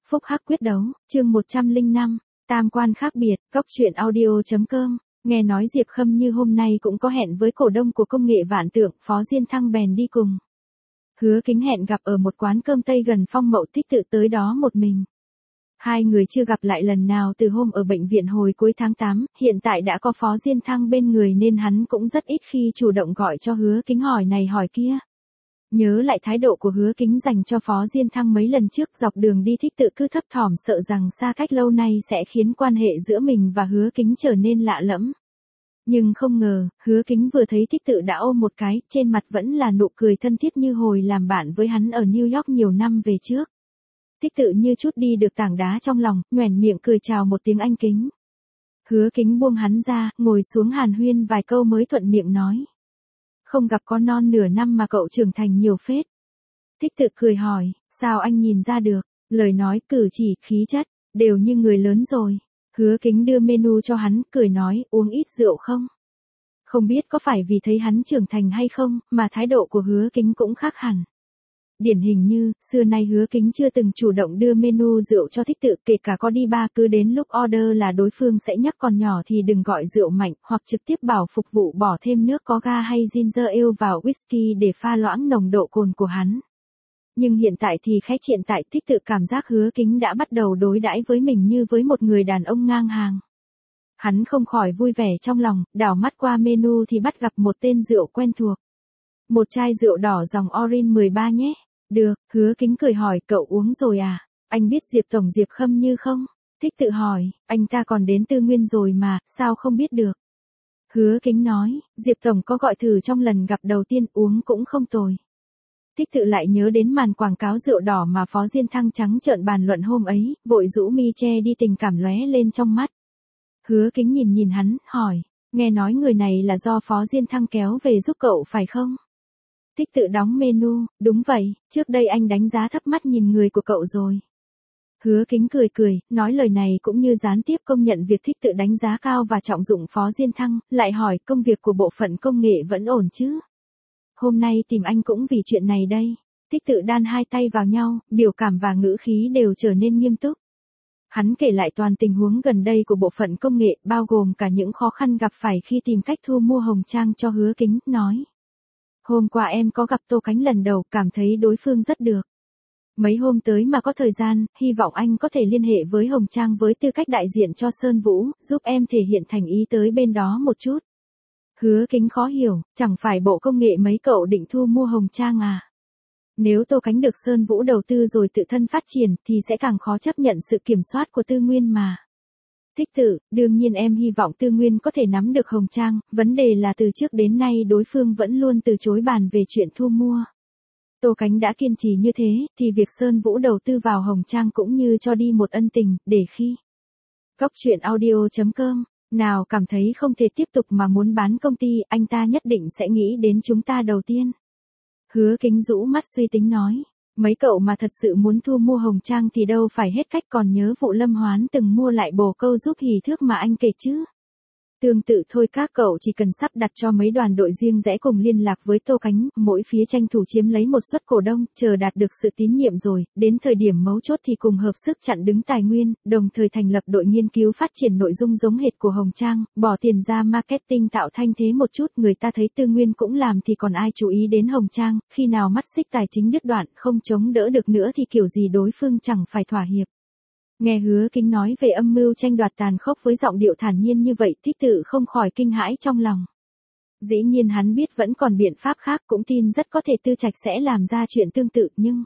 Phúc Hắc quyết đấu, chương 105, tam quan khác biệt, Cóc truyện audio.com. Nghe nói Diệp Khâm Như hôm nay cũng có hẹn với cổ đông của công nghệ Vạn Tượng, Phó Diên Thăng bèn đi cùng. Hứa Kính hẹn gặp ở một quán cơm Tây gần Phong Mậu Tích tự tới đó một mình. Hai người chưa gặp lại lần nào từ hôm ở bệnh viện hồi cuối tháng 8, hiện tại đã có Phó Diên Thăng bên người nên hắn cũng rất ít khi chủ động gọi cho Hứa Kính hỏi này hỏi kia. Nhớ lại thái độ của Hứa Kính dành cho Phó Diên Thăng mấy lần trước dọc đường đi Thích tự cứ thấp thỏm sợ rằng xa cách lâu nay sẽ khiến quan hệ giữa mình và Hứa Kính trở nên lạ lẫm. Nhưng không ngờ, Hứa Kính vừa thấy Thích tự đã ôm một cái, trên mặt vẫn là nụ cười thân thiết như hồi làm bạn với hắn ở New York nhiều năm về trước. Thích tự như chút đi được tảng đá trong lòng, nhoẻn miệng cười chào một tiếng anh Kính. Hứa Kính buông hắn ra, ngồi xuống hàn huyên vài câu mới thuận miệng nói. Không gặp có non nửa năm mà cậu trưởng thành nhiều phết. Thích tự cười hỏi, sao anh nhìn ra được, lời nói cử chỉ, khí chất, đều như người lớn rồi. Hứa Kính đưa menu cho hắn, cười nói, uống ít rượu không? Không biết có phải vì thấy hắn trưởng thành hay không, mà thái độ của Hứa Kính cũng khác hẳn. Điển hình như, xưa nay Hứa Kính chưa từng chủ động đưa menu rượu cho Thích tự, kể cả có đi bar cứ đến lúc order là đối phương sẽ nhắc còn nhỏ thì đừng gọi rượu mạnh, hoặc trực tiếp bảo phục vụ bỏ thêm nước có ga hay ginger ale vào whisky để pha loãng nồng độ cồn của hắn. Nhưng hiện tại thì khẽ triện tại Thích tự cảm giác Hứa Kính đã bắt đầu đối đãi với mình như với một người đàn ông ngang hàng. Hắn không khỏi vui vẻ trong lòng, đảo mắt qua menu thì bắt gặp một tên rượu quen thuộc. Một chai rượu đỏ dòng Orin 13 nhé. Được, Hứa Kính cười hỏi, cậu uống rồi à? Anh biết Diệp Tổng Diệp Khâm Như không? Thích tự hỏi, anh ta còn đến Tư Nguyên rồi mà, sao không biết được? Hứa Kính nói, Diệp Tổng có gọi thử trong lần gặp đầu tiên, uống cũng không tồi. Thích tự lại nhớ đến màn quảng cáo rượu đỏ mà Phó Diên Thăng trắng trợn bàn luận hôm ấy, vội rũ mi che đi tình cảm lóe lên trong mắt. Hứa Kính nhìn nhìn hắn, hỏi, nghe nói người này là do Phó Diên Thăng kéo về giúp cậu phải không? Thích tự đóng menu, đúng vậy, trước đây anh đánh giá thấp mắt nhìn người của cậu rồi. Hứa Kính cười cười, nói lời này cũng như gián tiếp công nhận việc Thích tự đánh giá cao và trọng dụng Phó Diên Thăng, lại hỏi công việc của bộ phận công nghệ vẫn ổn chứ? Hôm nay tìm anh cũng vì chuyện này đây. Thích tự đan hai tay vào nhau, biểu cảm và ngữ khí đều trở nên nghiêm túc. Hắn kể lại toàn tình huống gần đây của bộ phận công nghệ, bao gồm cả những khó khăn gặp phải khi tìm cách thu mua Hồng Trang cho Hứa Kính, nói. Hôm qua em có gặp Tô Cánh lần đầu, cảm thấy đối phương rất được. Mấy hôm tới mà có thời gian, hy vọng anh có thể liên hệ với Hồng Trang với tư cách đại diện cho Sơn Vũ, giúp em thể hiện thành ý tới bên đó một chút. Hứa Kính khó hiểu, chẳng phải bộ công nghệ mấy cậu định thu mua Hồng Trang à? Nếu Tô Cánh được Sơn Vũ đầu tư rồi tự thân phát triển thì sẽ càng khó chấp nhận sự kiểm soát của Tư Nguyên mà. Thích tự, đương nhiên em hy vọng Tư Nguyên có thể nắm được Hồng Trang, vấn đề là từ trước đến nay đối phương vẫn luôn từ chối bàn về chuyện thu mua. Tô Cánh đã kiên trì như thế, thì việc Sơn Vũ đầu tư vào Hồng Trang cũng như cho đi một ân tình, để khi Cóc truyện audio.com, nào cảm thấy không thể tiếp tục mà muốn bán công ty, anh ta nhất định sẽ nghĩ đến chúng ta đầu tiên. Hứa Kính rũ mắt suy tính nói. Mấy cậu mà thật sự muốn thu mua Hồng Trang thì đâu phải hết cách, còn nhớ vụ Lâm Hoán từng mua lại bồ câu giúp hỉ thước mà anh kể chứ. Tương tự thôi, các cậu chỉ cần sắp đặt cho mấy đoàn đội riêng rẽ cùng liên lạc với Tô Cánh, mỗi phía tranh thủ chiếm lấy một suất cổ đông, chờ đạt được sự tín nhiệm rồi, đến thời điểm mấu chốt thì cùng hợp sức chặn đứng tài nguyên, đồng thời thành lập đội nghiên cứu phát triển nội dung giống hệt của Hồng Trang, bỏ tiền ra marketing tạo thanh thế một chút, người ta thấy Tư Nguyên cũng làm thì còn ai chú ý đến Hồng Trang, khi nào mắt xích tài chính đứt đoạn, không chống đỡ được nữa thì kiểu gì đối phương chẳng phải thỏa hiệp. Nghe Hứa Kính nói về âm mưu tranh đoạt tàn khốc với giọng điệu thản nhiên như vậy, Thích tự không khỏi kinh hãi trong lòng. Dĩ nhiên hắn biết vẫn còn biện pháp khác, cũng tin rất có thể Tư Trạch sẽ làm ra chuyện tương tự, nhưng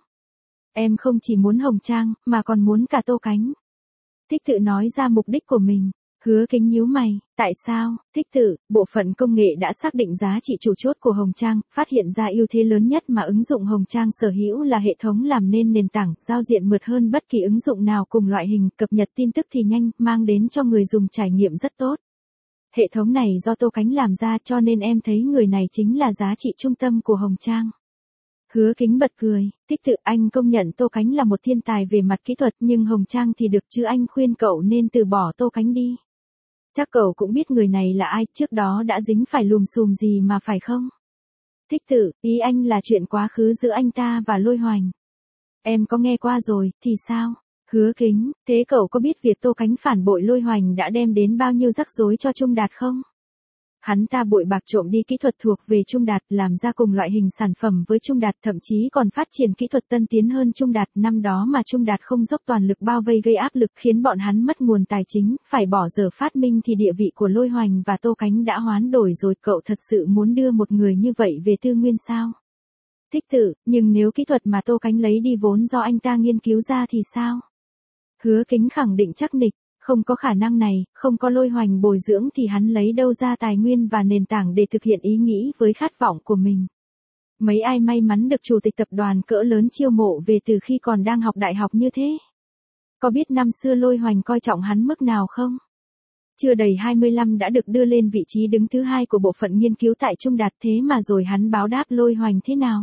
em không chỉ muốn Hồng Trang, mà còn muốn cả Tô Cánh. Thích tự nói ra mục đích của mình. Hứa Kính nhíu mày, tại sao? Thích tự, bộ phận công nghệ đã xác định giá trị chủ chốt của Hồng Trang, phát hiện ra ưu thế lớn nhất mà ứng dụng Hồng Trang sở hữu là hệ thống làm nên nền tảng, giao diện mượt hơn bất kỳ ứng dụng nào cùng loại hình, cập nhật tin tức thì nhanh, mang đến cho người dùng trải nghiệm rất tốt. Hệ thống này do Tô Cánh làm ra cho nên em thấy người này chính là giá trị trung tâm của Hồng Trang. Hứa Kính bật cười, Thích tự, anh công nhận Tô Cánh là một thiên tài về mặt kỹ thuật, nhưng Hồng Trang thì được chứ, anh khuyên cậu nên từ bỏ Tô Cánh đi. Chắc cậu cũng biết người này là ai, trước đó đã dính phải lùm xùm gì mà phải không? Thích tự, ý anh là chuyện quá khứ giữa anh ta và Lôi Hoành. Em có nghe qua rồi, thì sao? Hứa Kính, thế cậu có biết việc Tô Cánh phản bội Lôi Hoành đã đem đến bao nhiêu rắc rối cho Trung Đạt không? Hắn ta bội bạc trộm đi kỹ thuật thuộc về Trung Đạt, làm ra cùng loại hình sản phẩm với Trung Đạt, thậm chí còn phát triển kỹ thuật tân tiến hơn Trung Đạt. Năm đó mà Trung Đạt không dốc toàn lực bao vây gây áp lực khiến bọn hắn mất nguồn tài chính, phải bỏ dở phát minh thì địa vị của Lôi Hoành và Tô Cánh đã hoán đổi rồi. Cậu thật sự muốn đưa một người như vậy về tư nguyên sao? Thích Tự, nhưng nếu kỹ thuật mà Tô Cánh lấy đi vốn do anh ta nghiên cứu ra thì sao? Hứa Kính khẳng định chắc nịch, không có khả năng này, không có Lôi Hoành bồi dưỡng thì hắn lấy đâu ra tài nguyên và nền tảng để thực hiện ý nghĩ với khát vọng của mình. Mấy ai may mắn được chủ tịch tập đoàn cỡ lớn chiêu mộ về từ khi còn đang học đại học như thế? Có biết năm xưa Lôi Hoành coi trọng hắn mức nào không? Chưa đầy 25 đã được đưa lên vị trí đứng thứ 2 của bộ phận nghiên cứu tại Trung Đạt, thế mà rồi hắn báo đáp Lôi Hoành thế nào?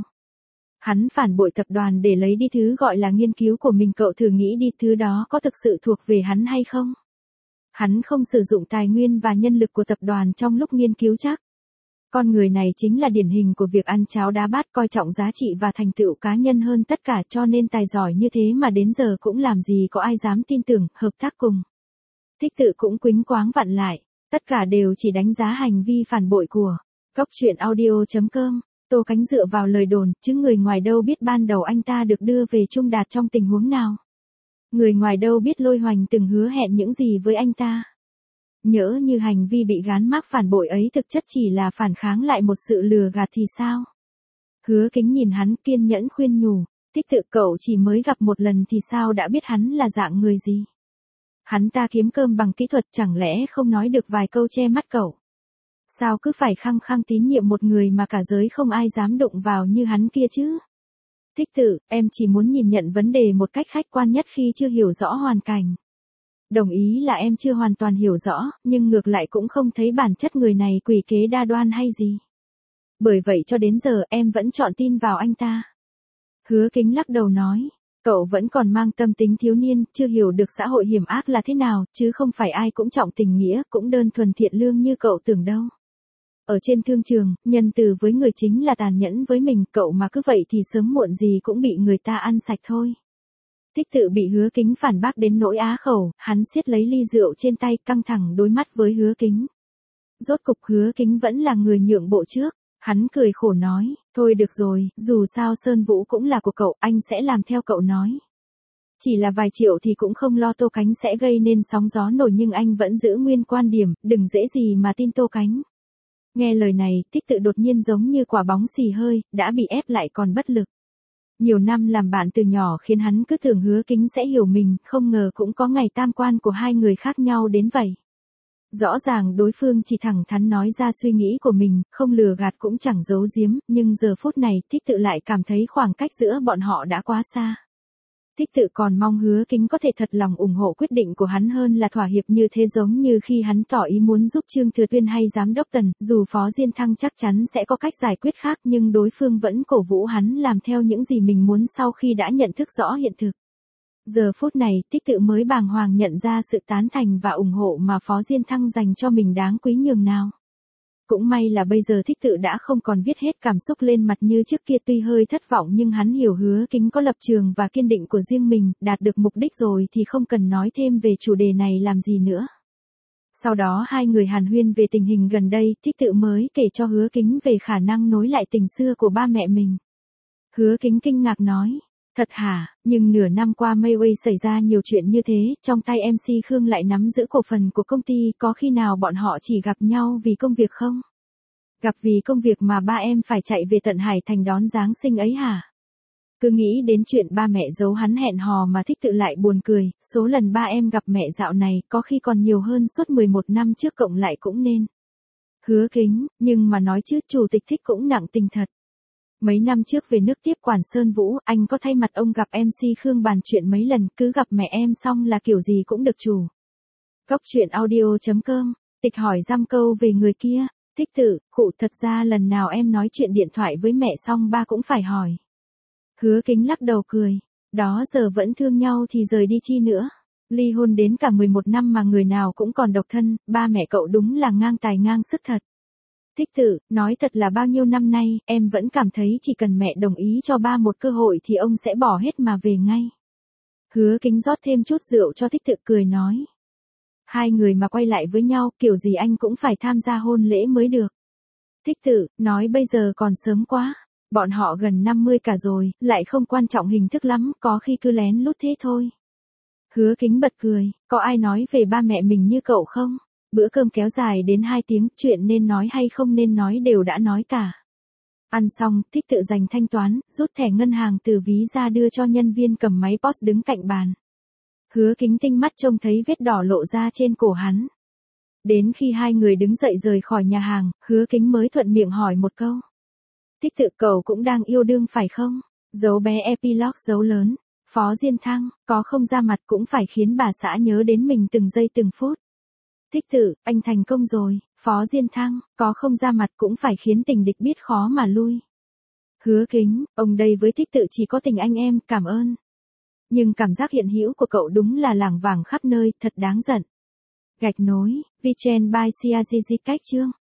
Hắn phản bội tập đoàn để lấy đi thứ gọi là nghiên cứu của mình, cậu thử nghĩ đi, thứ đó có thực sự thuộc về hắn hay không? Hắn không sử dụng tài nguyên và nhân lực của tập đoàn trong lúc nghiên cứu chắc. Con người này chính là điển hình của việc ăn cháo đá bát, coi trọng giá trị và thành tựu cá nhân hơn tất cả, cho nên tài giỏi như thế mà đến giờ cũng làm gì có ai dám tin tưởng, hợp tác cùng. Thích Tự cũng quýnh quáng vặn lại, tất cả đều chỉ đánh giá hành vi phản bội của Cốc Truyện Audio.com. Tô Cánh dựa vào lời đồn, chứ người ngoài đâu biết ban đầu anh ta được đưa về Trung Đạt trong tình huống nào. Người ngoài đâu biết Lôi Hoành từng hứa hẹn những gì với anh ta. Nhỡ như hành vi bị gán mác phản bội ấy thực chất chỉ là phản kháng lại một sự lừa gạt thì sao? Hứa Kính nhìn hắn kiên nhẫn khuyên nhủ, Thích Tự, cậu chỉ mới gặp một lần thì sao đã biết hắn là dạng người gì? Hắn ta kiếm cơm bằng kỹ thuật, chẳng lẽ không nói được vài câu che mắt cậu? Sao cứ phải khăng khăng tín nhiệm một người mà cả giới không ai dám đụng vào như hắn kia chứ? Thích Tự, em chỉ muốn nhìn nhận vấn đề một cách khách quan nhất khi chưa hiểu rõ hoàn cảnh. Đồng ý là em chưa hoàn toàn hiểu rõ, nhưng ngược lại cũng không thấy bản chất người này quỷ kế đa đoan hay gì. Bởi vậy cho đến giờ em vẫn chọn tin vào anh ta. Hứa Kính lắc đầu nói, cậu vẫn còn mang tâm tính thiếu niên, chưa hiểu được xã hội hiểm ác là thế nào, chứ không phải ai cũng trọng tình nghĩa, cũng đơn thuần thiện lương như cậu tưởng đâu. Ở trên thương trường, nhân từ với người chính là tàn nhẫn với mình, cậu mà cứ vậy thì sớm muộn gì cũng bị người ta ăn sạch thôi. Thích Tự bị Hứa Kính phản bác đến nỗi á khẩu, hắn siết lấy ly rượu trên tay, căng thẳng đối mắt với Hứa Kính. Rốt cục Hứa Kính vẫn là người nhượng bộ trước, hắn cười khổ nói, thôi được rồi, dù sao Sơn Vũ cũng là của cậu, anh sẽ làm theo cậu nói. Chỉ là vài triệu thì cũng không lo Tô Cánh sẽ gây nên sóng gió nổi, nhưng anh vẫn giữ nguyên quan điểm, đừng dễ gì mà tin Tô Cánh. Nghe lời này, Thích Tự đột nhiên giống như quả bóng xì hơi, đã bị ép lại còn bất lực. Nhiều năm làm bạn từ nhỏ khiến hắn cứ tưởng Hứa Kính sẽ hiểu mình, không ngờ cũng có ngày tam quan của hai người khác nhau đến vậy. Rõ ràng đối phương chỉ thẳng thắn nói ra suy nghĩ của mình, không lừa gạt cũng chẳng giấu giếm, nhưng giờ phút này Thích Tự lại cảm thấy khoảng cách giữa bọn họ đã quá xa. Thích Tự còn mong Hứa Kính có thể thật lòng ủng hộ quyết định của hắn hơn là thỏa hiệp như thế, giống như khi hắn tỏ ý muốn giúp Trương Thừa Tuyên hay Giám đốc Tần, dù Phó Diên Thăng chắc chắn sẽ có cách giải quyết khác, nhưng đối phương vẫn cổ vũ hắn làm theo những gì mình muốn sau khi đã nhận thức rõ hiện thực. Giờ phút này, Thích Tự mới bàng hoàng nhận ra sự tán thành và ủng hộ mà Phó Diên Thăng dành cho mình đáng quý nhường nào. Cũng may là bây giờ Thích Tự đã không còn viết hết cảm xúc lên mặt như trước kia, tuy hơi thất vọng nhưng hắn hiểu Hứa Kính có lập trường và kiên định của riêng mình, đạt được mục đích rồi thì không cần nói thêm về chủ đề này làm gì nữa. Sau đó hai người hàn huyên về tình hình gần đây, Thích Tự mới kể cho Hứa Kính về khả năng nối lại tình xưa của ba mẹ mình. Hứa Kính kinh ngạc nói, thật hả, nhưng nửa năm qua Mayway xảy ra nhiều chuyện như thế, trong tay MC Khương lại nắm giữ cổ phần của công ty, có khi nào bọn họ chỉ gặp nhau vì công việc không? Gặp vì công việc mà ba em phải chạy về tận Hải Thành đón Giáng sinh ấy hả? Cứ nghĩ đến chuyện ba mẹ giấu hắn hẹn hò mà Thích Tự lại buồn cười, số lần ba em gặp mẹ dạo này có khi còn nhiều hơn suốt 11 năm trước cộng lại cũng nên. Hứa Kính, nhưng mà nói chứ chủ tịch Thích cũng nặng tình thật. Mấy năm trước về nước tiếp quản Sơn Vũ, anh có thay mặt ông gặp MC Khương bàn chuyện mấy lần, cứ gặp mẹ em xong là kiểu gì cũng được chủ. Cốc Truyện Audio.com, Tịch hỏi dăm câu về người kia. Thích Tự, khụ, thật ra lần nào em nói chuyện điện thoại với mẹ xong ba cũng phải hỏi. Hứa Kính lắc đầu cười, đó giờ vẫn thương nhau thì rời đi chi nữa. Ly hôn đến cả 11 năm mà người nào cũng còn độc thân, ba mẹ cậu đúng là ngang tài ngang sức thật. Thích Tự, nói thật là bao nhiêu năm nay, em vẫn cảm thấy chỉ cần mẹ đồng ý cho ba một cơ hội thì ông sẽ bỏ hết mà về ngay. Hứa Kính rót thêm chút rượu cho Thích Tự cười nói. Hai người mà quay lại với nhau, kiểu gì anh cũng phải tham gia hôn lễ mới được. Thích Tự nói bây giờ còn sớm quá. Bọn họ gần 50 cả rồi, lại không quan trọng hình thức lắm, có khi cứ lén lút thế thôi. Hứa Kính bật cười, có ai nói về ba mẹ mình như cậu không? Bữa cơm kéo dài đến 2 tiếng, chuyện nên nói hay không nên nói đều đã nói cả. Ăn xong, Thích Tự dành thanh toán, rút thẻ ngân hàng từ ví ra đưa cho nhân viên cầm máy POS đứng cạnh bàn. Hứa Kính tinh mắt trông thấy vết đỏ lộ ra trên cổ hắn. Đến khi hai người đứng dậy rời khỏi nhà hàng, Hứa Kính mới thuận miệng hỏi một câu. Thích Tự cậu cũng đang yêu đương phải không? Dấu bé epilogue dấu lớn. Phó Diên Thăng, có không ra mặt cũng phải khiến bà xã nhớ đến mình từng giây từng phút. Thích Tự, anh thành công rồi. Phó Diên Thăng, có không ra mặt cũng phải khiến tình địch biết khó mà lui. Hứa Kính, ông đây với Thích Tự chỉ có tình anh em, cảm ơn. Nhưng cảm giác hiện hữu của cậu đúng là lảng vảng khắp nơi, thật đáng giận. Gạch nối, Vichen by Siazizi cách chương.